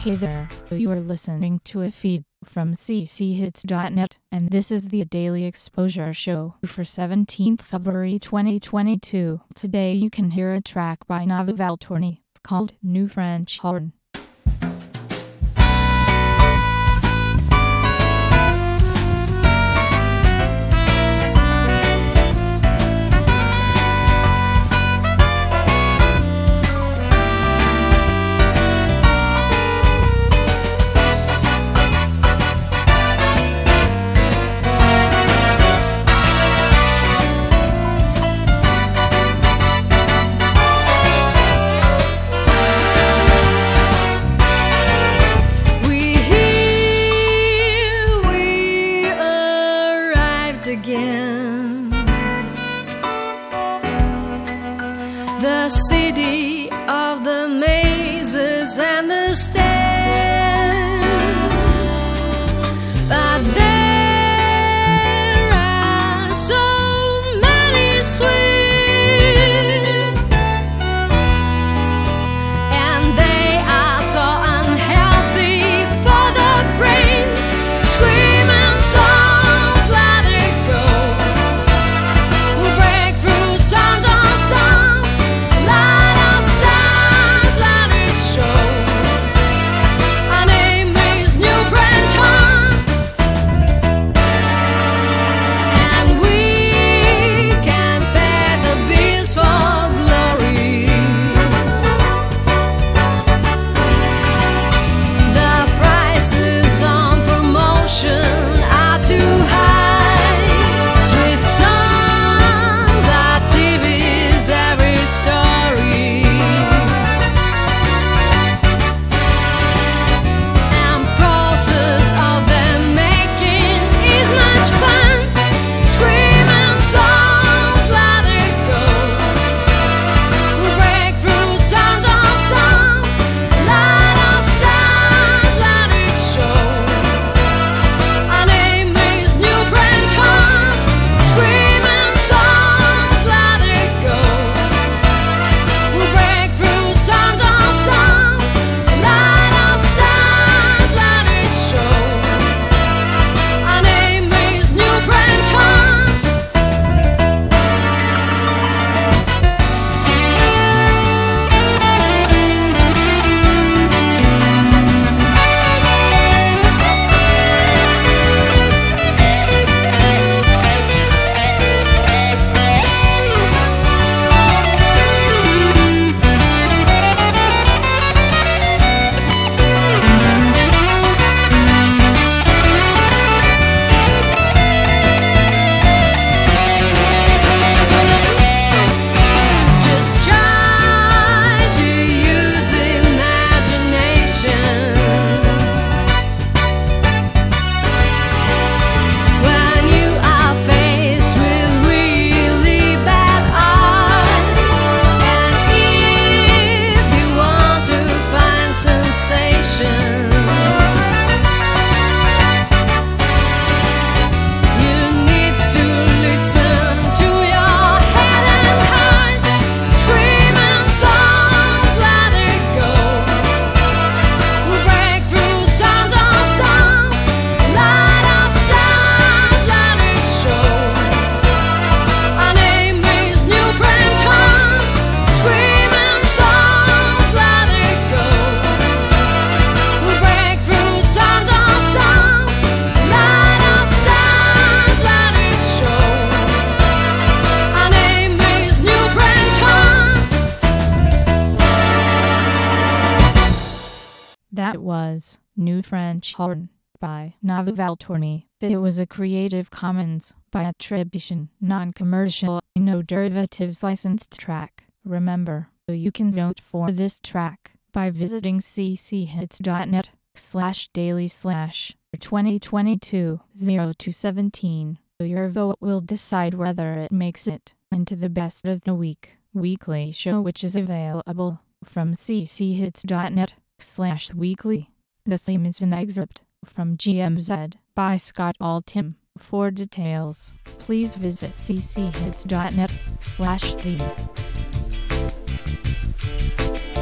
Hey there, you are listening to a feed from cchits.net, and this is the Daily Exposure Show for 17th February 2022. Today you can hear a track by Navu Valtorni called New French Horn. Again, the city of the mazes and the stands, but there are so many sweets, and they are so unhealthy for the brains. Screaming songs, let it go. We'll break through sound on sound, light on stars, let it show. Our name is New French Horn, and we can pay the bills for glory. The prices on promotion are too high. Sweet songs are TV's every story, and process of them making is much fun. Screaming songs, let it go. We'll break through sound on sound, light on stars, let it show. Our name is New French Horn. Screaming songs, let it go. We'll break through sound on sound, light on stars, let it show. Our name is New French Horn. Just try to use imagination when you are faced with really bad art. And if you want to find sensation, you need to listen to your head and heart. Screaming songs, let it go. We'll break through sound on sound, light on stars, let it show. Our name is New French Horn. Screaming songs, let it go. We'll break through sound on sound, light on stars, let it show. Our name is New French Horn. That was New French Horn by Navu Valtorni. It was a Creative Commons by attribution, non-commercial, no derivatives licensed track. Remember, you can vote for this track by visiting cchits.net/daily/2022-0217. Your vote will decide whether it makes it into the best of the week weekly show, which is available from cchits.net/weekly. The theme is an excerpt from GMZ by Scott Altham. For details, please visit cchits.net/theme.